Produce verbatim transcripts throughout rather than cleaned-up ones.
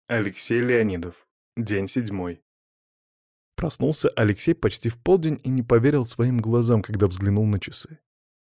Алексей Леонидов. День седьмой. Проснулся Алексей почти в полдень и не поверил своим глазам, когда взглянул на часы.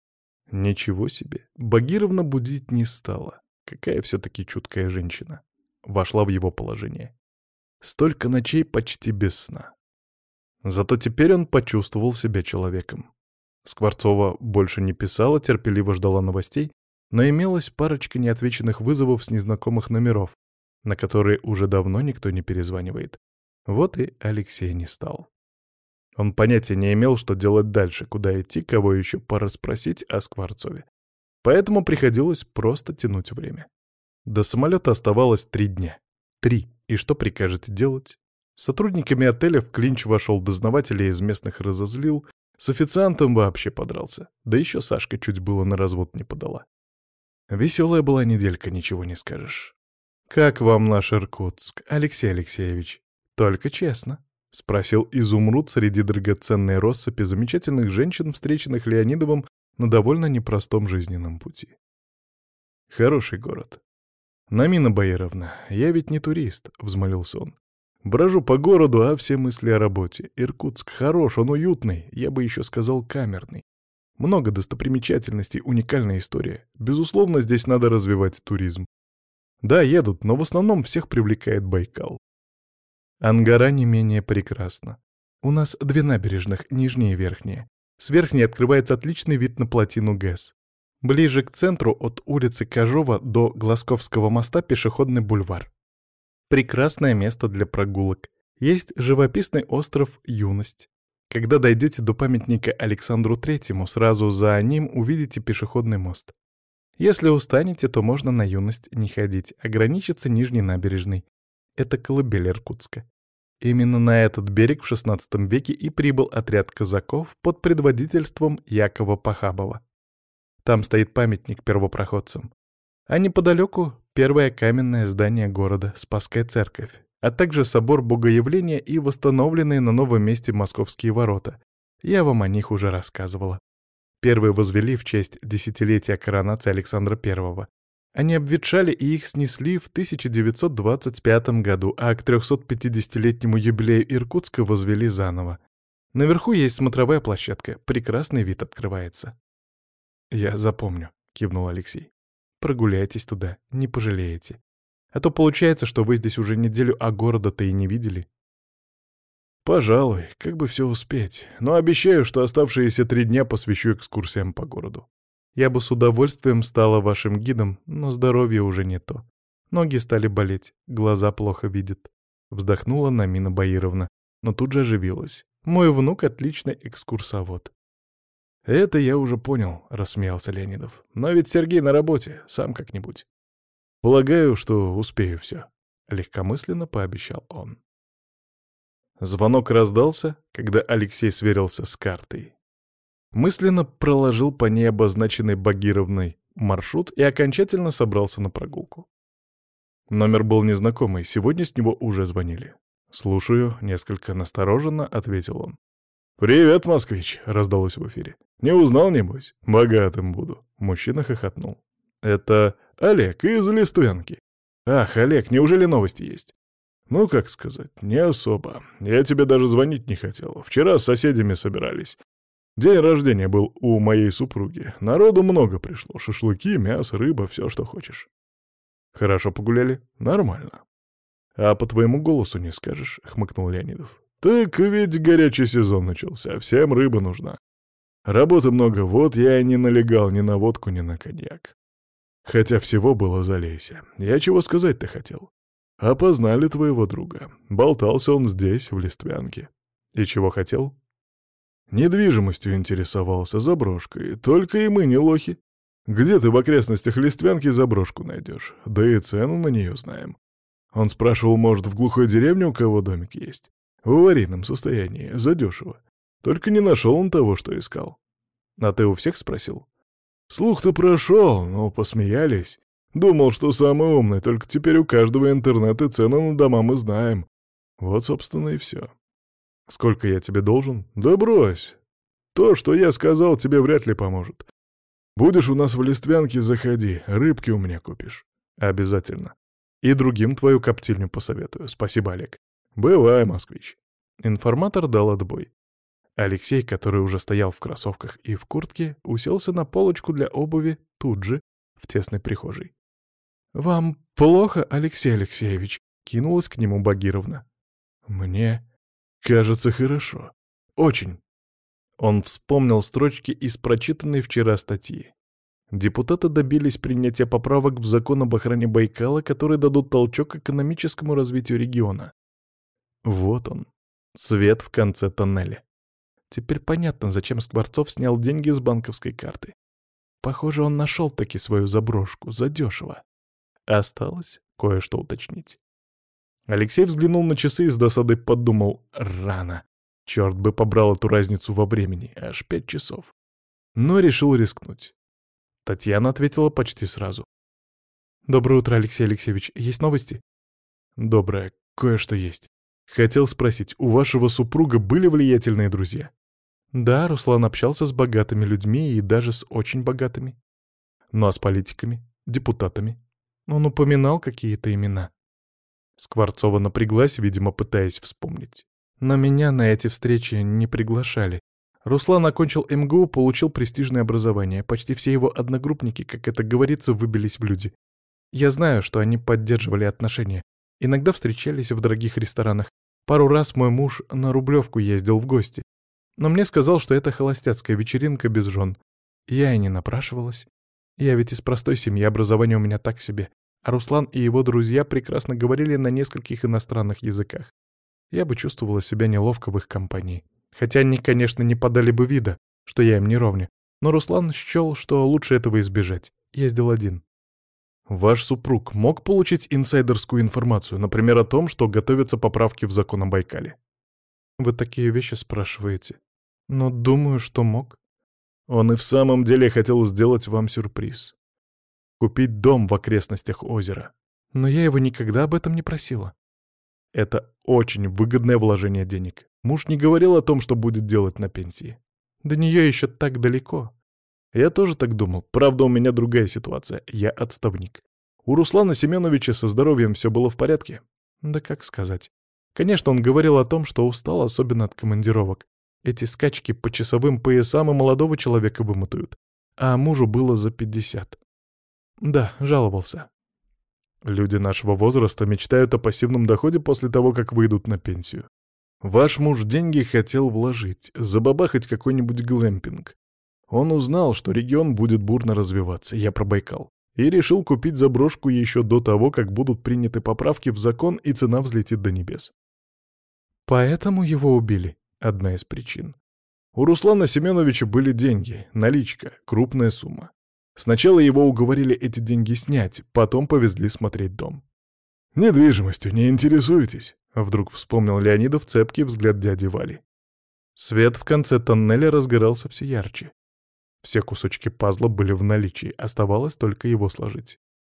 Ничего себе, Багировна будить не стала. Какая все-таки чуткая женщина. Вошла в его положение. Столько ночей почти без сна. Зато теперь он почувствовал себя человеком. Скворцова больше не писала, терпеливо ждала новостей, но имелась парочка неотвеченных вызовов с незнакомых номеров, на которые уже давно никто не перезванивает. Вот и Алексей не стал. Он понятия не имел, что делать дальше, куда идти, кого еще пора спросить о Скворцове. Поэтому приходилось просто тянуть время. До самолета оставалось три дня. Три. И что прикажете делать? С сотрудниками отеля в клинч вошел дознаватель и из местных разозлил, с официантом вообще подрался. Да еще Сашка чуть было на развод не подала. Веселая была неделька, ничего не скажешь. «Как вам наш Иркутск, Алексей Алексеевич? Только честно», — спросил Изумруд среди драгоценной россыпи замечательных женщин, встреченных Леонидовым на довольно непростом жизненном пути. «Хороший город. Намина Баировна, я ведь не турист», — взмолился он. «Брожу по городу, а все мысли о работе. Иркутск хорош, он уютный, я бы еще сказал камерный. Много достопримечательностей, уникальная история. Безусловно, здесь надо развивать туризм. Да, едут, но в основном всех привлекает Байкал. Ангара не менее прекрасна. У нас две набережных, нижняя и верхняя. С верхней открывается отличный вид на плотину ГЭС. Ближе к центру от улицы Кожова до Глазковского моста пешеходный бульвар. Прекрасное место для прогулок. Есть живописный остров Юность. Когда дойдете до памятника Александру Третьему, сразу за ним увидите пешеходный мост. Если устанете, то можно на Юность не ходить, ограничиться нижней набережной. Это колыбель Иркутска. Именно на этот берег в шестнадцатом веке и прибыл отряд казаков под предводительством Якова Похабова. Там стоит памятник первопроходцам. А неподалеку первое каменное здание города, Спасская церковь, а также собор Богоявления и восстановленные на новом месте Московские ворота. Я вам о них уже рассказывала. Первые возвели в честь десятилетия коронации Александра Первого. Они обветшали и их снесли в тысяча девятьсот двадцать пятом году, а к трехсотпятидесятилетнему юбилею Иркутска возвели заново. Наверху есть смотровая площадка, прекрасный вид открывается. «Я запомню», — кивнул Алексей. «Прогуляйтесь туда, не пожалеете. А то получается, что вы здесь уже неделю, а города-то и не видели». «Пожалуй, как бы все успеть, но обещаю, что оставшиеся три дня посвящу экскурсиям по городу. Я бы с удовольствием стала вашим гидом, но здоровье уже не то. Ноги стали болеть, глаза плохо видят». Вздохнула Намина Баировна, но тут же оживилась. «Мой внук — отличный экскурсовод». «Это я уже понял», — рассмеялся Леонидов. «Но ведь Сергей на работе, сам как-нибудь. Полагаю, что успею все», — легкомысленно пообещал он. Звонок раздался, когда Алексей сверился с картой. Мысленно проложил по ней обозначенный Багировной маршрут и окончательно собрался на прогулку. Номер был незнакомый, сегодня с него уже звонили. «Слушаю», — несколько настороженно ответил он. «Привет, москвич», — раздалось в эфире. «Не узнал, небось? Богатым буду». Мужчина хохотнул. «Это Олег из Лиственки». «Ах, Олег, неужели новости есть?» «Ну, как сказать, не особо. Я тебе даже звонить не хотел. Вчера с соседями собирались. День рождения был у моей супруги. Народу много пришло. Шашлыки, мясо, рыба, все, что хочешь». «Хорошо погуляли?» «Нормально». «А по твоему голосу не скажешь», — хмыкнул Леонидов. «Так ведь горячий сезон начался, всем рыба нужна. Работы много, вот я и не налегал ни на водку, ни на коньяк. Хотя всего было залейся. Я чего сказать-то хотел? Опознали твоего друга. Болтался он здесь, в Листвянке. И чего хотел? Недвижимостью интересовался, заброшкой. Только и мы не лохи. Где ты в окрестностях Листвянки заброшку найдешь? Да и цену на нее знаем. Он спрашивал, может, в глухой деревне у кого домик есть? В аварийном состоянии, задешево. Только не нашел он того, что искал. А ты у всех спросил? Слух-то прошел, но посмеялись. Думал, что самый умный, только теперь у каждого интернет и цены на дома мы знаем. Вот, собственно, и все. Сколько я тебе должен? Да брось. То, что я сказал, тебе вряд ли поможет. Будешь у нас в Листвянке, заходи, рыбки у меня купишь. Обязательно. И другим твою коптильню посоветую. Спасибо, Олег. Бывай, москвич. Информатор дал отбой. Алексей, который уже стоял в кроссовках и в куртке, уселся на полочку для обуви тут же, в тесной прихожей. «Вам плохо, Алексей Алексеевич?» — кинулась к нему Багировна. «Мне кажется, хорошо. Очень». Он вспомнил строчки из прочитанной вчера статьи. Депутаты добились принятия поправок в закон об охране Байкала, которые дадут толчок экономическому развитию региона. Вот он, свет в конце тоннеля. Теперь понятно, зачем Скворцов снял деньги с банковской карты. Похоже, он нашел таки свою заброшку, задешево. Осталось кое-что уточнить. Алексей взглянул на часы и с досадой подумал: рано. Черт бы побрал эту разницу во времени, аж пять часов. Но решил рискнуть. Татьяна ответила почти сразу. «Доброе утро, Алексей Алексеевич. Есть новости?» «Доброе. Кое-что есть. Хотел спросить, у вашего супруга были влиятельные друзья?» «Да, Руслан общался с богатыми людьми и даже с очень богатыми. Ну а с политиками, депутатами? Он упоминал какие-то имена». Скворцова напряглась, видимо, пытаясь вспомнить. «Но меня на эти встречи не приглашали. Руслан окончил эм гэ у, получил престижное образование. Почти все его одногруппники, как это говорится, выбились в люди. Я знаю, что они поддерживали отношения. Иногда встречались в дорогих ресторанах. Пару раз мой муж на Рублевку ездил в гости. Но мне сказал, что это холостяцкая вечеринка без жен. Я и не напрашивалась. Я ведь из простой семьи, образование у меня так себе. А Руслан и его друзья прекрасно говорили на нескольких иностранных языках. Я бы чувствовала себя неловко в их компании. Хотя они, конечно, не подали бы вида, что я им не ровня. Но Руслан счел, что лучше этого избежать. Ездил один. Ваш супруг мог получить инсайдерскую информацию, например, о том, что готовятся поправки в закон о Байкале? Вы такие вещи спрашиваете. Но думаю, что мог. Он и в самом деле хотел сделать вам сюрприз. Купить дом в окрестностях озера. Но я его никогда об этом не просила. Это очень выгодное вложение денег. Муж не говорил о том, что будет делать на пенсии. До нее еще так далеко. Я тоже так думал. Правда, у меня другая ситуация. Я отставник. У Руслана Семеновича со здоровьем все было в порядке? Да как сказать. Конечно, он говорил о том, что устал, особенно от командировок. Эти скачки по часовым поясам и молодого человека вымотают. А мужу было за пятьдесят. Да, жаловался. Люди нашего возраста мечтают о пассивном доходе после того, как выйдут на пенсию. Ваш муж деньги хотел вложить, забабахать какой-нибудь глэмпинг. Он узнал, что регион будет бурно развиваться, я про Байкал, и решил купить заброшку еще до того, как будут приняты поправки в закон и цена взлетит до небес. Поэтому его убили. Одна из причин. У Руслана Семеновича были деньги, наличка, крупная сумма. Сначала его уговорили эти деньги снять, потом повезли смотреть дом. «Недвижимостью не интересуетесь?» — вдруг вспомнил Леонидов цепкий взгляд дяди Вали. Свет в конце тоннеля разгорался все ярче. Все кусочки пазла были в наличии, оставалось только его сложить.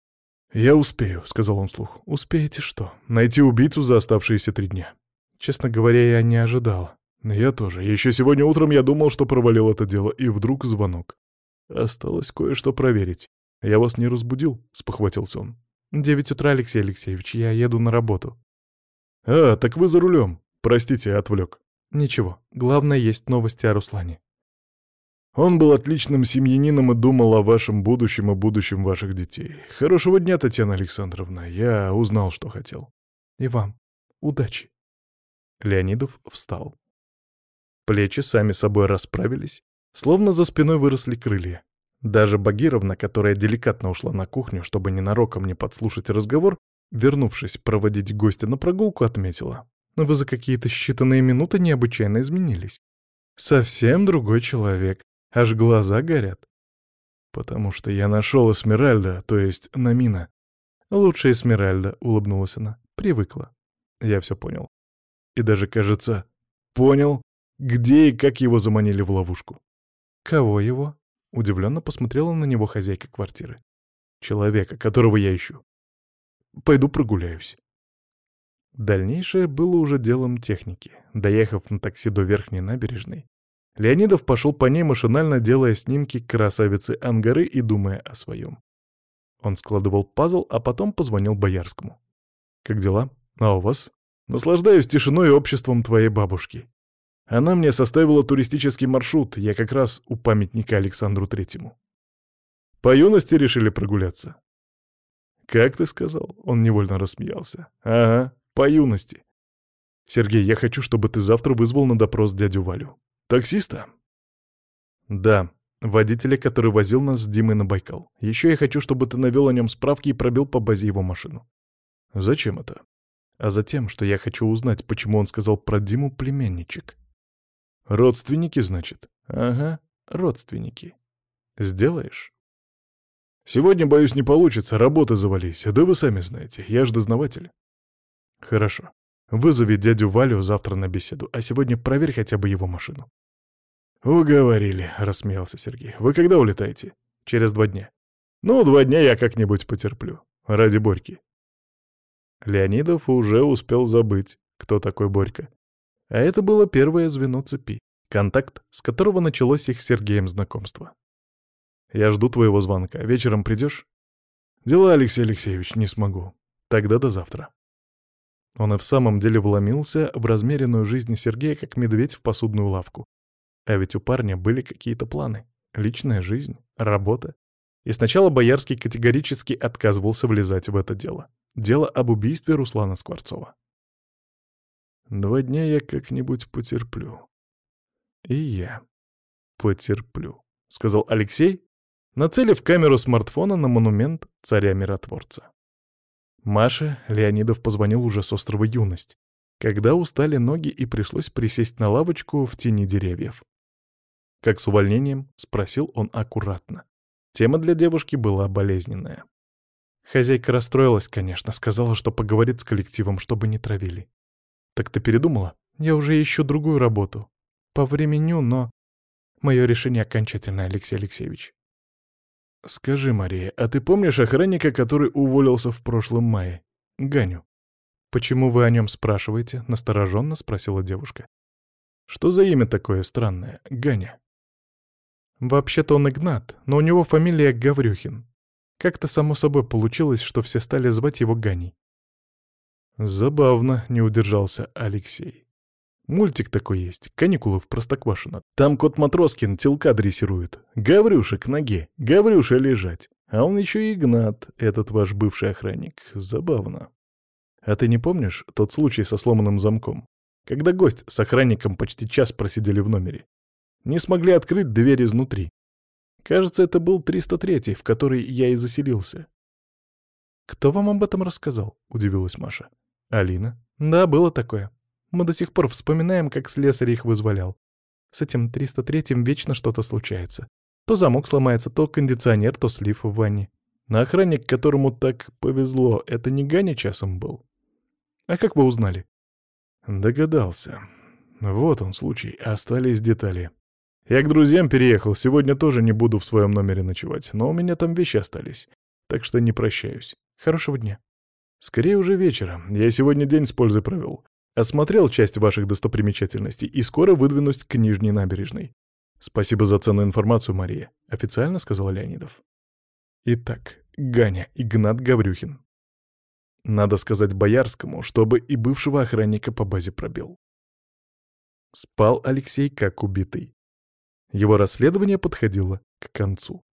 «Я успею», — сказал он вслух. «Успеете что? Найти убийцу за оставшиеся три дня?» Честно говоря, я не ожидал. Я тоже. Еще сегодня утром я думал, что провалил это дело, и вдруг звонок. Осталось кое-что проверить. Я вас не разбудил?» — спохватился он. «Девять утра, Алексей Алексеевич, я еду на работу». «А, так вы за рулем. Простите, отвлек». «Ничего. Главное, есть новости о Руслане». Он был отличным семьянином и думал о вашем будущем и будущем ваших детей. Хорошего дня, Татьяна Александровна. Я узнал, что хотел. И вам. Удачи. Леонидов встал. Плечи сами собой расправились, словно за спиной выросли крылья. Даже Багировна, которая деликатно ушла на кухню, чтобы ненароком не подслушать разговор, вернувшись проводить гостя на прогулку, отметила: «Вы за какие-то считанные минуты необычайно изменились. Совсем другой человек. Аж глаза горят». «Потому что я нашел Эсмеральда, то есть Намина». «Лучше Эсмеральда», — улыбнулась она. «Привыкла». Я все понял. И даже, кажется, понял, где и как его заманили в ловушку. «Кого его?» — удивленно посмотрела на него хозяйка квартиры. «Человека, которого я ищу. Пойду прогуляюсь». Дальнейшее было уже делом техники. Доехав на такси до Верхней набережной, Леонидов пошел по ней, машинально делая снимки красавицы Ангары и думая о своем. Он складывал пазл, а потом позвонил Боярскому. «Как дела? А у вас?» «Наслаждаюсь тишиной и обществом твоей бабушки. Она мне составила туристический маршрут, я как раз у памятника Александру Третьему. По юности решили прогуляться?» «Как ты сказал?» — он невольно рассмеялся. «Ага, по юности. Сергей, я хочу, чтобы ты завтра вызвал на допрос дядю Валю. Таксиста?» «Да, водителя, который возил нас с Димой на Байкал. Еще я хочу, чтобы ты навел о нем справки и пробил по базе его машину». «Зачем это?» «А затем, что я хочу узнать, почему он сказал про Диму племянничек». «Родственники, значит?» «Ага, родственники. Сделаешь?» «Сегодня, боюсь, не получится, работы завались. Да вы сами знаете, я ж дознаватель». «Хорошо. Вызови дядю Валю завтра на беседу, а сегодня проверь хотя бы его машину». «Уговорили», — рассмеялся Сергей. «Вы когда улетаете?» «Через два дня». «Ну, два дня я как-нибудь потерплю. Ради Борьки». Леонидов уже успел забыть, кто такой Борька. А это было первое звено цепи, контакт, с которого началось их с Сергеем знакомство. «Я жду твоего звонка. Вечером придешь?» «Дела, Алексей Алексеевич, не смогу. Тогда до завтра». Он и в самом деле вломился в размеренную жизнь Сергея, как медведь в посудную лавку. А ведь у парня были какие-то планы. Личная жизнь, работа. И сначала Боярский категорически отказывался влезать в это дело. Дело об убийстве Руслана Скворцова. «Два дня я как-нибудь потерплю. И я потерплю», — сказал Алексей, нацелив камеру смартфона на монумент царя-миротворца. Маше Леонидов позвонил уже с острова Юность, когда устали ноги и пришлось присесть на лавочку в тени деревьев. «Как с увольнением?» — спросил он аккуратно. Тема для девушки была болезненная. Хозяйка расстроилась, конечно, сказала, что поговорит с коллективом, чтобы не травили. «Так ты передумала? Я уже ищу другую работу. По времени, но... Мое решение окончательное, Алексей Алексеевич». «Скажи, Мария, а ты помнишь охранника, который уволился в прошлом мае? Ганю?» «Почему вы о нем спрашиваете?» — настороженно спросила девушка. «Что за имя такое странное? Ганя?» «Вообще-то он Игнат, но у него фамилия Гаврюхин. Как-то само собой получилось, что все стали звать его Ганей». «Забавно», — не удержался Алексей. «Мультик такой есть, «Каникулы в Простоквашино». Там кот Матроскин телка дрессирует. Гаврюша к ноге, Гаврюша лежать. А он еще и Игнат, этот ваш бывший охранник. Забавно. А ты не помнишь тот случай со сломанным замком? Когда гость с охранником почти час просидели в номере. Не смогли открыть дверь изнутри. Кажется, это был триста третий, в который я и заселился». «Кто вам об этом рассказал?» — удивилась Маша. «Алина». «Да, было такое. Мы до сих пор вспоминаем, как слесарь их вызволял. С этим триста третьим вечно что-то случается. То замок сломается, то кондиционер, то слив в ванне. На охранник, которому так повезло, это не Ганя часом был? А как вы узнали?» «Догадался. Вот он случай, остались детали. Я к друзьям переехал, сегодня тоже не буду в своем номере ночевать, но у меня там вещи остались, так что не прощаюсь. Хорошего дня». «Скорее уже вечером. Я сегодня день с пользой провел. Осмотрел часть ваших достопримечательностей и скоро выдвинусь к Нижней набережной. Спасибо за ценную информацию, Мария», — официально сказал Леонидов. Итак, Ганя Игнат Гаврюхин. Надо сказать Боярскому, чтобы и бывшего охранника по базе пробил. Спал Алексей как убитый. Его расследование подходило к концу.